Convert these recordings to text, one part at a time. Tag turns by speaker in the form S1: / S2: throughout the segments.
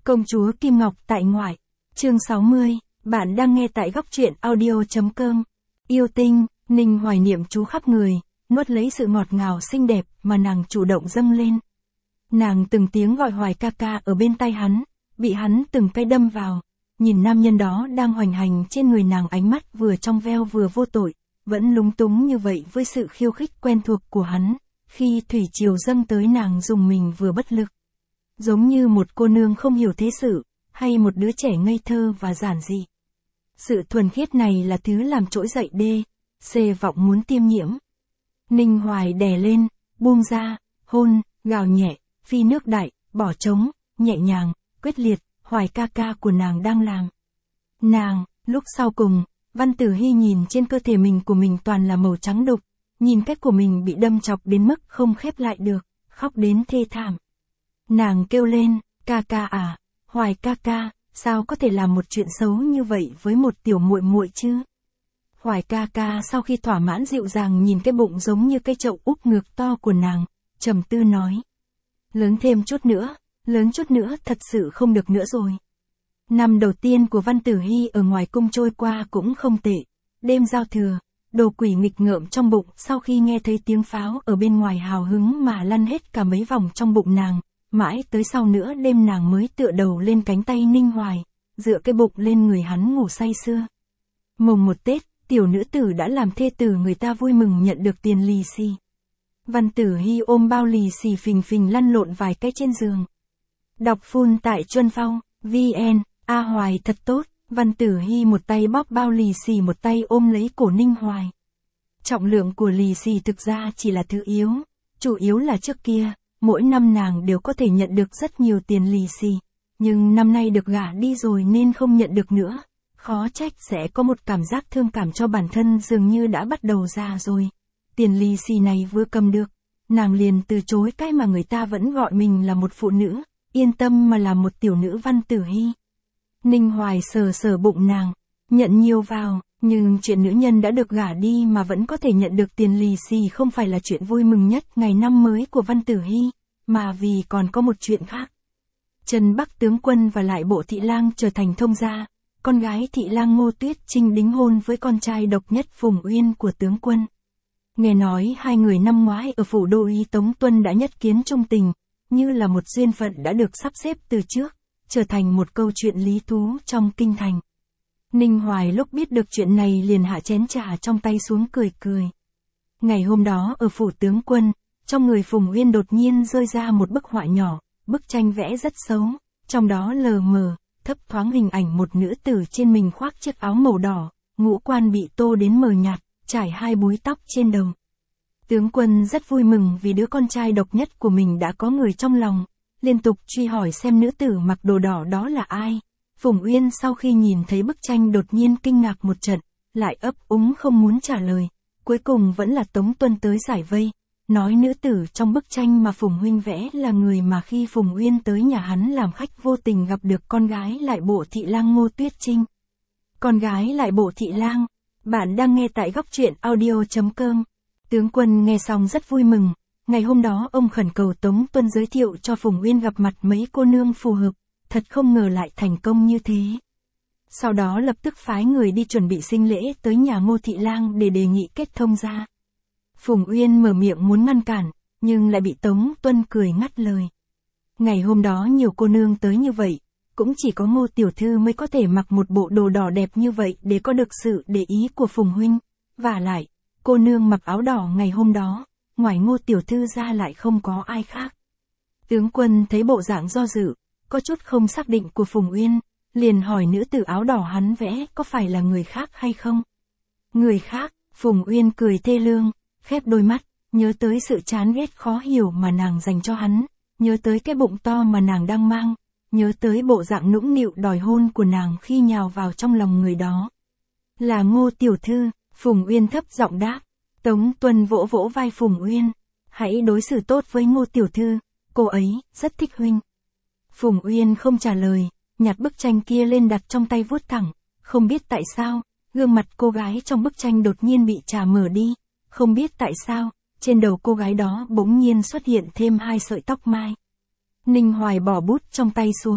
S1: Công chúa Kim Ngọc tại ngoại. Chương 60, bạn đang nghe tại góc truyện audio.com. Yêu tinh, Ninh hoài niệm chú khắp người, nuốt lấy sự ngọt ngào xinh đẹp mà nàng chủ động dâng lên. Nàng từng tiếng gọi Hoài ca ca ở bên tai hắn, bị hắn từng cái đâm vào, nhìn nam nhân đó đang hoành hành trên người nàng, ánh mắt vừa trong veo vừa vô tội, vẫn lúng túng như vậy với sự khiêu khích quen thuộc của hắn, khi thủy triều dâng tới nàng dùng mình vừa bất lực. Giống như một cô nương không hiểu thế sự, hay một đứa trẻ ngây thơ và giản dị. Sự thuần khiết này là thứ làm trỗi dậy C vọng muốn tiêm nhiễm. Ninh Hoài đè lên, buông ra, hôn, gào nhẹ, phi nước đại, bỏ trống, nhẹ nhàng, quyết liệt, Hoài ca ca của nàng đang làm. Nàng, lúc sau cùng, Văn Tử Hy nhìn trên cơ thể mình của mình toàn là màu trắng đục, nhìn cách của mình bị đâm chọc đến mức không khép lại được, khóc đến thê thảm. Nàng kêu lên, ca ca à, Hoài ca ca, sao có thể làm một chuyện xấu như vậy với một tiểu muội muội chứ? Hoài ca ca sau khi thỏa mãn dịu dàng nhìn cái bụng giống như cây chậu úp ngược to của nàng, trầm tư nói. Lớn thêm chút nữa, lớn chút nữa thật sự không được nữa rồi. Năm đầu tiên của Văn Tử Hy ở ngoài cung trôi qua cũng không tệ, đêm giao thừa, đồ quỷ nghịch ngợm trong bụng sau khi nghe thấy tiếng pháo ở bên ngoài hào hứng mà lăn hết cả mấy vòng trong bụng nàng. Mãi tới sau nữa đêm nàng mới tựa đầu lên cánh tay Ninh Hoài, dựa cái bụng lên người hắn ngủ say sưa. Mùng một Tết, tiểu nữ tử đã làm thê tử người ta vui mừng nhận được tiền lì xì. Văn Tử Hy ôm bao lì xì phình phình lăn lộn vài cái trên giường. Đọc full tại Chuân Phong, VN, A Hoài thật tốt, Văn Tử Hy một tay bóp bao lì xì một tay ôm lấy cổ Ninh Hoài. Trọng lượng của lì xì thực ra chỉ là thứ yếu, chủ yếu là trước kia. Mỗi năm nàng đều có thể nhận được rất nhiều tiền lì xì, nhưng năm nay được gả đi rồi nên không nhận được nữa. Khó trách sẽ có một cảm giác thương cảm cho bản thân dường như đã bắt đầu già rồi. Tiền lì xì này vừa cầm được, nàng liền từ chối cái mà người ta vẫn gọi mình là một phụ nữ, yên tâm mà là một tiểu nữ Văn Tử Hy. Ninh Hoài sờ sờ bụng nàng, nhận nhiều vào, nhưng chuyện nữ nhân đã được gả đi mà vẫn có thể nhận được tiền lì xì không phải là chuyện vui mừng nhất ngày năm mới của Văn Tử Hy, mà vì còn có một chuyện khác. Trần Bắc tướng quân và lại Bộ thị lang trở thành thông gia, con gái thị lang Ngô Tuyết Trinh đính hôn với con trai độc nhất Phùng Uyên của tướng quân. Nghe nói hai người năm ngoái ở phủ đô úy Tống Tuân đã nhất kiến trung tình, như là một duyên phận đã được sắp xếp từ trước, trở thành một câu chuyện lý thú trong kinh thành. Ninh Hoài lúc biết được chuyện này liền hạ chén trà trong tay xuống cười cười. Ngày hôm đó ở phủ tướng quân, trong người Phùng Uyên đột nhiên rơi ra một bức họa nhỏ, bức tranh vẽ rất xấu, trong đó lờ mờ, thấp thoáng hình ảnh một nữ tử trên mình khoác chiếc áo màu đỏ, ngũ quan bị tô đến mờ nhạt, trải hai búi tóc trên đầu. Tướng quân rất vui mừng vì đứa con trai độc nhất của mình đã có người trong lòng, liên tục truy hỏi xem nữ tử mặc đồ đỏ đó là ai. Phùng Uyên sau khi nhìn thấy bức tranh đột nhiên kinh ngạc một trận, lại ấp úng không muốn trả lời, cuối cùng vẫn là Tống Tuân tới giải vây, nói nữ tử trong bức tranh mà Phùng huynh vẽ là người mà khi Phùng Uyên tới nhà hắn làm khách vô tình gặp được con gái lại Bộ thị lang Ngô Tuyết Trinh. Con gái lại Bộ thị lang, bạn đang nghe tại góc truyện audio.com. Tướng quân nghe xong rất vui mừng, ngày hôm đó ông khẩn cầu Tống Tuân giới thiệu cho Phùng Uyên gặp mặt mấy cô nương phù hợp. Thật không ngờ lại thành công như thế. Sau đó lập tức phái người đi chuẩn bị sinh lễ tới nhà Ngô thị lang để đề nghị kết thông gia. Phùng Uyên mở miệng muốn ngăn cản, nhưng lại bị Tống Tuân cười ngắt lời. Ngày hôm đó nhiều cô nương tới như vậy, cũng chỉ có Ngô tiểu thư mới có thể mặc một bộ đồ đỏ đẹp như vậy để có được sự để ý của Phùng huynh. Vả lại, cô nương mặc áo đỏ ngày hôm đó, ngoài Ngô tiểu thư ra lại không có ai khác. Tướng quân thấy bộ dạng do dự, có chút không xác định của Phùng Uyên, liền hỏi nữ tử áo đỏ hắn vẽ có phải là người khác hay không? Người khác, Phùng Uyên cười thê lương, khép đôi mắt, nhớ tới sự chán ghét khó hiểu mà nàng dành cho hắn, nhớ tới cái bụng to mà nàng đang mang, nhớ tới bộ dạng nũng nịu đòi hôn của nàng khi nhào vào trong lòng người đó. Là Ngô tiểu thư, Phùng Uyên thấp giọng đáp. Tống Tuân vỗ vỗ vai Phùng Uyên, hãy đối xử tốt với Ngô tiểu thư, cô ấy rất thích huynh. Phùng Uyên không trả lời, nhặt bức tranh kia lên đặt trong tay vuốt thẳng, không biết tại sao, gương mặt cô gái trong bức tranh đột nhiên bị chà mở đi, không biết tại sao, trên đầu cô gái đó bỗng nhiên xuất hiện thêm hai sợi tóc mai. Ninh Hoài bỏ bút trong tay xuống,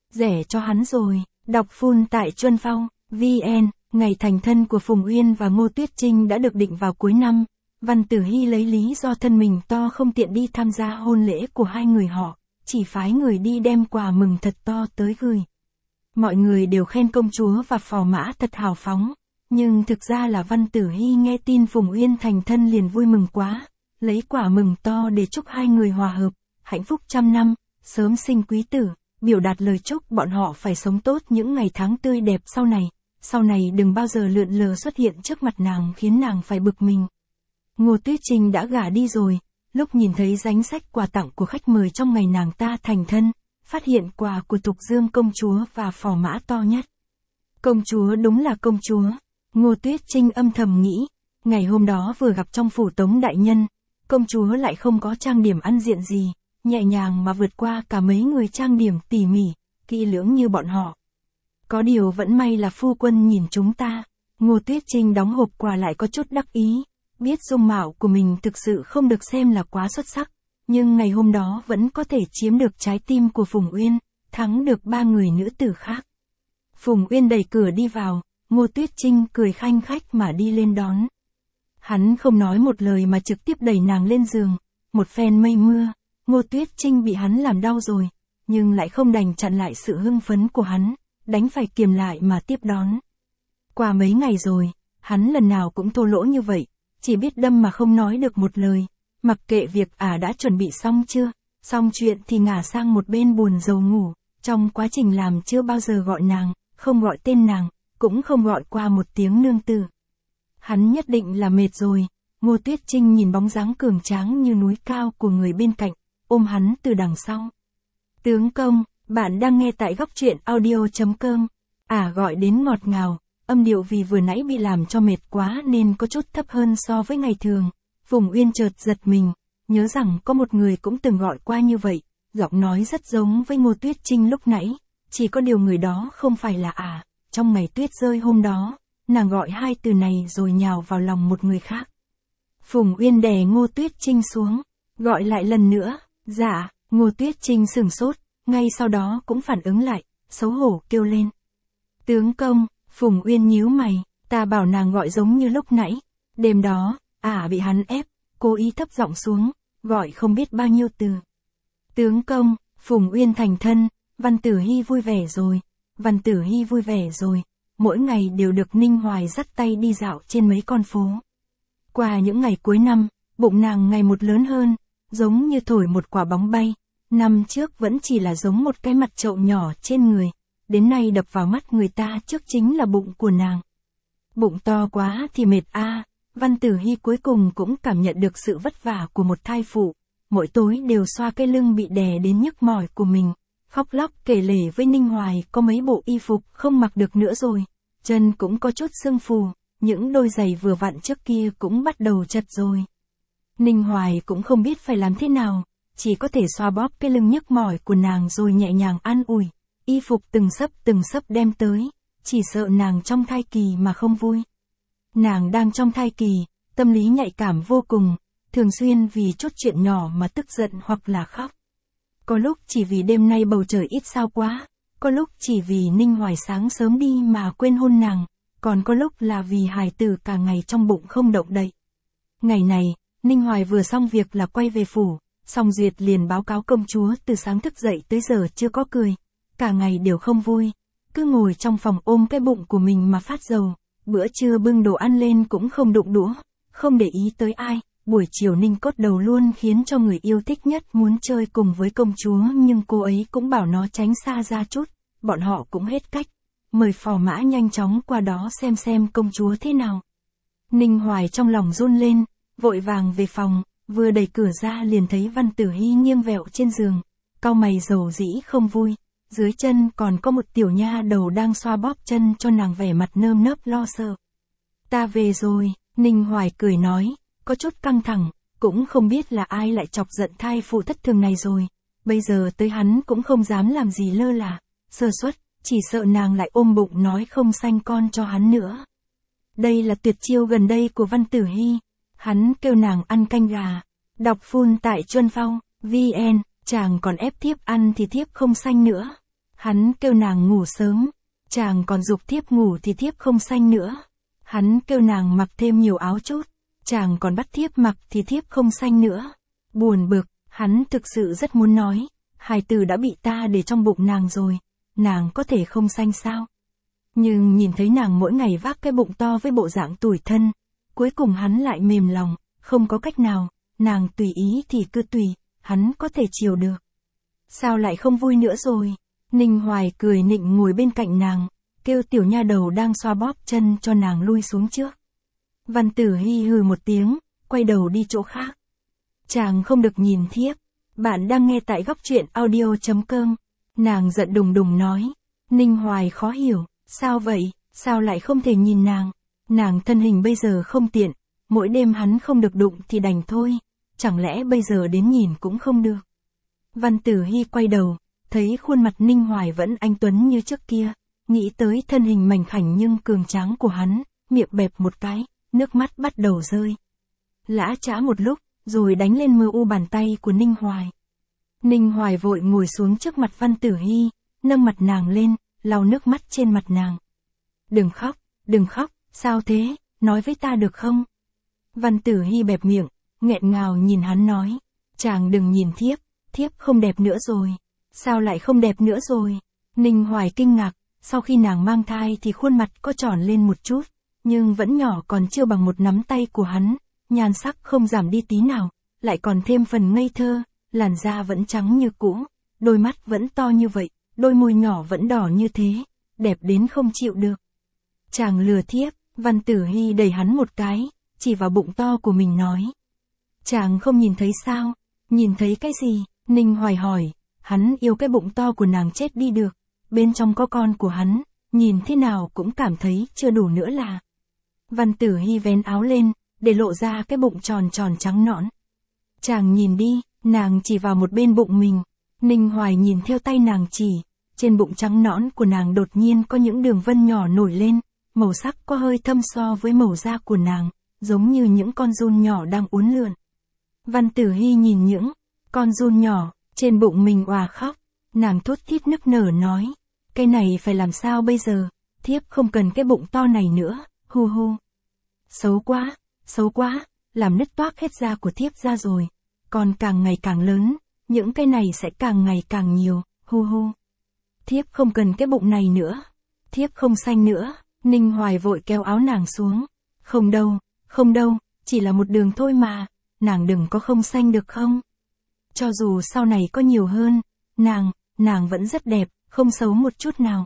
S1: rẻ cho hắn rồi. Đọc full tại Chuân Phong, VN. Ngày thành thân của Phùng Uyên và Ngô Tuyết Trinh đã được định vào cuối năm. Văn Tử Hy lấy lý do thân mình to không tiện đi tham gia hôn lễ của hai người họ, chỉ phái người đi đem quà mừng thật to tới gửi. Mọi người đều khen công chúa và phò mã thật hào phóng, nhưng thực ra là Văn Tử Hy nghe tin Phùng Uyên thành thân liền vui mừng quá, lấy quả mừng to để chúc hai người hòa hợp, hạnh phúc trăm năm, sớm sinh quý tử, biểu đạt lời chúc bọn họ phải sống tốt những ngày tháng tươi đẹp sau này đừng bao giờ lượn lờ xuất hiện trước mặt nàng khiến nàng phải bực mình. Ngô Tuyết Trinh đã gả đi rồi, lúc nhìn thấy danh sách quà tặng của khách mời trong ngày nàng ta thành thân, phát hiện quà của Thục Dương công chúa và phò mã to nhất. Công chúa đúng là công chúa, Ngô Tuyết Trinh âm thầm nghĩ, ngày hôm đó vừa gặp trong phủ Tống đại nhân, công chúa lại không có trang điểm ăn diện gì, nhẹ nhàng mà vượt qua cả mấy người trang điểm tỉ mỉ, kỹ lưỡng như bọn họ. Có điều vẫn may là phu quân nhìn chúng ta. Ngô Tuyết Trinh đóng hộp quà lại có chút đắc ý, biết dung mạo của mình thực sự không được xem là quá xuất sắc, nhưng ngày hôm đó vẫn có thể chiếm được trái tim của Phùng Uyên, thắng được 3 người nữ tử khác. Phùng Uyên đẩy cửa đi vào, Ngô Tuyết Trinh cười khanh khách mà đi lên đón. Hắn không nói một lời mà trực tiếp đẩy nàng lên giường, một phen mây mưa, Ngô Tuyết Trinh bị hắn làm đau rồi, nhưng lại không đành chặn lại sự hưng phấn của hắn, đánh phải kiềm lại mà tiếp đón. Qua mấy ngày rồi, hắn lần nào cũng thô lỗ như vậy, chỉ biết đâm mà không nói được một lời, mặc kệ việc đã chuẩn bị xong chưa, xong chuyện thì ngả sang một bên buồn rầu ngủ, trong quá trình làm chưa bao giờ gọi nàng, không gọi tên nàng, cũng không gọi qua một tiếng nương tử. Hắn nhất định là mệt rồi. Ngô Tuyết Trinh nhìn bóng dáng cường tráng như núi cao của người bên cạnh, ôm hắn từ đằng sau. Tướng công, bạn đang nghe tại góc truyện audio.com. Gọi đến ngọt ngào, âm điệu vì vừa nãy bị làm cho mệt quá nên có chút thấp hơn so với ngày thường. Phùng Uyên chợt giật mình, nhớ rằng có một người cũng từng gọi qua như vậy, giọng nói rất giống với Ngô Tuyết Trinh lúc nãy, chỉ có điều người đó không phải là trong ngày tuyết rơi hôm đó, nàng gọi hai từ này rồi nhào vào lòng một người khác. Phùng Uyên đè Ngô Tuyết Trinh xuống, gọi lại lần nữa, dạ. Ngô Tuyết Trinh sửng sốt, ngay sau đó cũng phản ứng lại, xấu hổ kêu lên. Tướng công, Phùng Uyên nhíu mày, ta bảo nàng gọi giống như lúc nãy, đêm đó, bị hắn ép, cố ý thấp giọng xuống, gọi không biết bao nhiêu từ. Tướng công, Phùng Uyên thành thân, Văn Tử Hy vui vẻ rồi, Văn Tử Hy vui vẻ rồi, mỗi ngày đều được Ninh Hoài dắt tay đi dạo trên mấy con phố. Qua những ngày cuối năm, bụng nàng ngày một lớn hơn, giống như thổi một quả bóng bay, năm trước vẫn chỉ là giống một cái mặt trậu nhỏ trên người, đến nay đập vào mắt người ta trước chính là bụng của nàng. Bụng to quá thì mệt Văn Tử Hy cuối cùng cũng cảm nhận được sự vất vả của một thai phụ, mỗi tối đều xoa cái lưng bị đè đến nhức mỏi của mình, khóc lóc kể lể với Ninh Hoài có mấy bộ y phục không mặc được nữa rồi, chân cũng có chút sưng phù, những đôi giày vừa vặn trước kia cũng bắt đầu chật rồi. Ninh Hoài cũng không biết phải làm thế nào, chỉ có thể xoa bóp cái lưng nhức mỏi của nàng rồi nhẹ nhàng an ủi, y phục từng sấp đem tới, chỉ sợ nàng trong thai kỳ mà không vui. Nàng đang trong thai kỳ, tâm lý nhạy cảm vô cùng, thường xuyên vì chút chuyện nhỏ mà tức giận hoặc là khóc. Có lúc chỉ vì đêm nay bầu trời ít sao quá, có lúc chỉ vì Ninh Hoài sáng sớm đi mà quên hôn nàng, còn có lúc là vì hài tử cả ngày trong bụng không động đậy. Ngày này, Ninh Hoài vừa xong việc là quay về phủ, Song Duyệt liền báo cáo công chúa từ sáng thức dậy tới giờ chưa có cười, cả ngày đều không vui, cứ ngồi trong phòng ôm cái bụng của mình mà phát dầu, bữa trưa bưng đồ ăn lên cũng không đụng đũa, không để ý tới ai, buổi chiều Ninh Cốt Đầu luôn khiến cho người yêu thích nhất muốn chơi cùng với công chúa nhưng cô ấy cũng bảo nó tránh xa ra chút, bọn họ cũng hết cách, mời phò mã nhanh chóng qua đó xem công chúa thế nào. Ninh Hoài trong lòng run lên, vội vàng về phòng, vừa đẩy cửa ra liền thấy Văn Tử Hy nghiêng vẹo trên giường, cau mày rầu rĩ không vui, dưới chân còn có một tiểu nha đầu đang xoa bóp chân cho nàng vẻ mặt nơm nớp lo sợ. Ta về rồi, Ninh Hoài cười nói, có chút căng thẳng, cũng không biết là ai lại chọc giận thai phụ thất thường này rồi, bây giờ tới hắn cũng không dám làm gì lơ là, sơ suất, chỉ sợ nàng lại ôm bụng nói không sanh con cho hắn nữa. Đây là tuyệt chiêu gần đây của Văn Tử Hy, hắn kêu nàng ăn canh gà, đọc full tại Chuân Phong, VN, chàng còn ép thiếp ăn thì thiếp không sanh nữa. Hắn kêu nàng ngủ sớm, chàng còn giục thiếp ngủ thì thiếp không sanh nữa. Hắn kêu nàng mặc thêm nhiều áo chút, chàng còn bắt thiếp mặc thì thiếp không sanh nữa. Buồn bực, hắn thực sự rất muốn nói, hài tử đã bị ta để trong bụng nàng rồi, nàng có thể không sanh sao? Nhưng nhìn thấy nàng mỗi ngày vác cái bụng to với bộ dạng tủi thân, cuối cùng hắn lại mềm lòng, không có cách nào, nàng tùy ý thì cứ tùy, hắn có thể chiều được. Sao lại không vui nữa rồi? Ninh Hoài cười nịnh ngồi bên cạnh nàng, kêu tiểu nha đầu đang xoa bóp chân cho nàng lui xuống trước. Văn Tử Hy hừ một tiếng, quay đầu đi chỗ khác. Chàng không được nhìn thiếp. Bạn đang nghe tại góc truyện audio.com. Nàng giận đùng đùng nói. Ninh Hoài khó hiểu, sao vậy, sao lại không thể nhìn nàng? Nàng thân hình bây giờ không tiện, mỗi đêm hắn không được đụng thì đành thôi, chẳng lẽ bây giờ đến nhìn cũng không được. Văn Tử Hy quay đầu, thấy khuôn mặt Ninh Hoài vẫn anh tuấn như trước kia, nghĩ tới thân hình mảnh khảnh nhưng cường tráng của hắn, miệng bẹp một cái, nước mắt bắt đầu rơi. Lã chã một lúc, rồi đánh lên mờ u bàn tay của Ninh Hoài. Ninh Hoài vội ngồi xuống trước mặt Văn Tử Hy, nâng mặt nàng lên, lau nước mắt trên mặt nàng. Đừng khóc, sao thế, nói với ta được không? Văn Tử Hy bẹp miệng, nghẹn ngào nhìn hắn nói, chàng đừng nhìn thiếp không đẹp nữa rồi. Sao lại không đẹp nữa rồi? Ninh Hoài kinh ngạc, sau khi nàng mang thai thì khuôn mặt có tròn lên một chút, nhưng vẫn nhỏ còn chưa bằng một nắm tay của hắn, nhan sắc không giảm đi tí nào, lại còn thêm phần ngây thơ, làn da vẫn trắng như cũ, đôi mắt vẫn to như vậy, đôi môi nhỏ vẫn đỏ như thế, đẹp đến không chịu được. Chàng lừa thiếp, Văn Tử Hy đẩy hắn một cái, chỉ vào bụng to của mình nói. Chàng không nhìn thấy sao? Nhìn thấy cái gì? Ninh Hoài hỏi, hắn yêu cái bụng to của nàng chết đi được, bên trong có con của hắn, nhìn thế nào cũng cảm thấy chưa đủ nữa là. Văn Tử Hy vén áo lên, để lộ ra cái bụng tròn tròn trắng nõn. Chàng nhìn đi, nàng chỉ vào một bên bụng mình. Ninh Hoài nhìn theo tay nàng chỉ, trên bụng trắng nõn của nàng đột nhiên có những đường vân nhỏ nổi lên, màu sắc có hơi thâm so với màu da của nàng, giống như những con giun nhỏ đang uốn lượn. Văn Tử Hy nhìn những con giun nhỏ trên bụng mình òa khóc, nàng thút thít nức nở nói, cái này phải làm sao bây giờ, thiếp không cần cái bụng to này nữa, hu hu. Xấu quá, làm nứt toác hết da của thiếp ra rồi, còn càng ngày càng lớn, những cái này sẽ càng ngày càng nhiều, hu hu. Thiếp không cần cái bụng này nữa, thiếp không sanh nữa. Ninh Hoài vội kéo áo nàng xuống, không đâu, chỉ là một đường thôi mà, nàng đừng có không sanh được không? Cho dù sau này có nhiều hơn, nàng vẫn rất đẹp, không xấu một chút nào.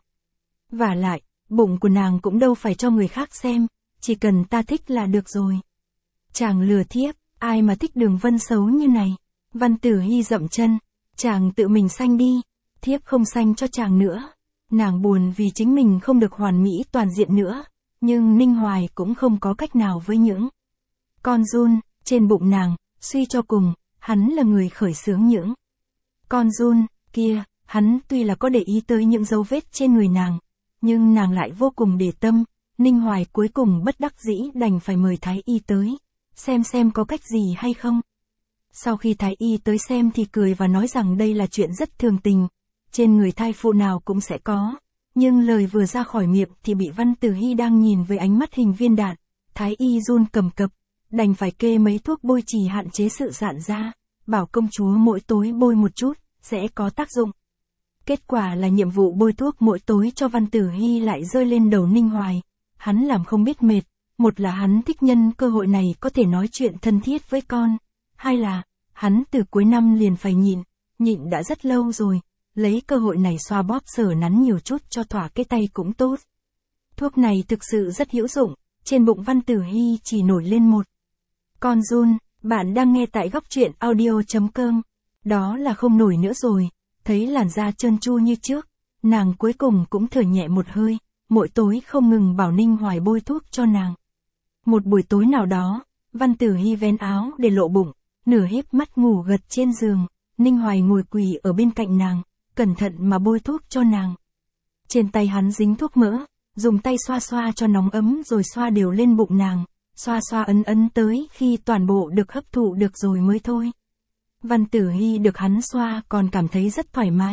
S1: Vả lại, bụng của nàng cũng đâu phải cho người khác xem, chỉ cần ta thích là được rồi. Chàng lừa thiếp, ai mà thích đường vân xấu như này? Văn Tử Hy dậm chân, chàng tự mình sanh đi, thiếp không sanh cho chàng nữa. Nàng buồn vì chính mình không được hoàn mỹ toàn diện nữa, nhưng Ninh Hoài cũng không có cách nào với những con giun trên bụng nàng, suy cho cùng, hắn là người khởi xướng những con giun kia, hắn tuy là có để ý tới những dấu vết trên người nàng, nhưng nàng lại vô cùng để tâm. Ninh Hoài cuối cùng bất đắc dĩ đành phải mời Thái Y tới, xem có cách gì hay không. Sau khi Thái Y tới xem thì cười và nói rằng đây là chuyện rất thường tình, trên người thai phụ nào cũng sẽ có, nhưng lời vừa ra khỏi miệng thì bị Văn Tử Hy đang nhìn với ánh mắt hình viên đạn, Thái Y run cầm cập, đành phải kê mấy thuốc bôi trì hạn chế sự rạn ra, bảo công chúa mỗi tối bôi một chút, sẽ có tác dụng. Kết quả là nhiệm vụ bôi thuốc mỗi tối cho Văn Tử Hy lại rơi lên đầu Ninh Hoài, hắn làm không biết mệt, một là hắn thích nhân cơ hội này có thể nói chuyện thân thiết với con, hai là, hắn từ cuối năm liền phải nhịn đã rất lâu rồi, lấy cơ hội này xoa bóp sờ nắn nhiều chút cho thỏa cái tay cũng tốt. Thuốc này thực sự rất hữu dụng, trên bụng Văn Tử Hy chỉ nổi lên một con giun. Bạn đang nghe tại góc truyện audio.com. Đó là không nổi nữa rồi, thấy làn da trơn tru như trước, nàng cuối cùng cũng thở nhẹ một hơi, mỗi tối không ngừng bảo Ninh Hoài bôi thuốc cho nàng. Một buổi tối nào đó, Văn Tử Hy vén áo để lộ bụng, nửa híp mắt ngủ gật trên giường, Ninh Hoài ngồi quỳ ở bên cạnh nàng, cẩn thận mà bôi thuốc cho nàng. Trên tay hắn dính thuốc mỡ, dùng tay xoa xoa cho nóng ấm rồi xoa đều lên bụng nàng, xoa ấn tới khi toàn bộ được hấp thụ được rồi mới thôi. Văn Tử Hy được hắn xoa còn cảm thấy rất thoải mái,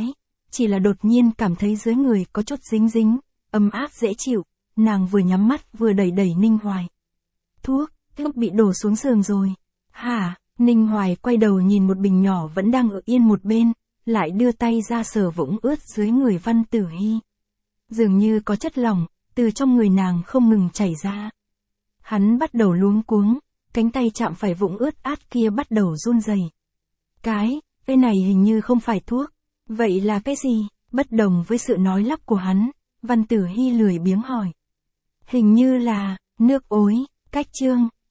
S1: chỉ là đột nhiên cảm thấy dưới người có chút dính dính, ấm áp dễ chịu, nàng vừa nhắm mắt vừa đẩy đẩy Ninh Hoài. Thuốc bị đổ xuống giường rồi. Hả? Ninh Hoài quay đầu nhìn một bình nhỏ vẫn đang ở yên một bên, lại đưa tay ra sờ vũng ướt dưới người Văn Tử Hy. Dường như có chất lỏng, từ trong người nàng không ngừng chảy ra. Hắn bắt đầu luống cuống, cánh tay chạm phải vũng ướt át kia bắt đầu run rẩy. Cái này hình như không phải thuốc. Vậy là cái gì? Bất đồng với sự nói lắp của hắn, Văn Tử Hy lười biếng hỏi. Hình như là nước ối, Cách Chương.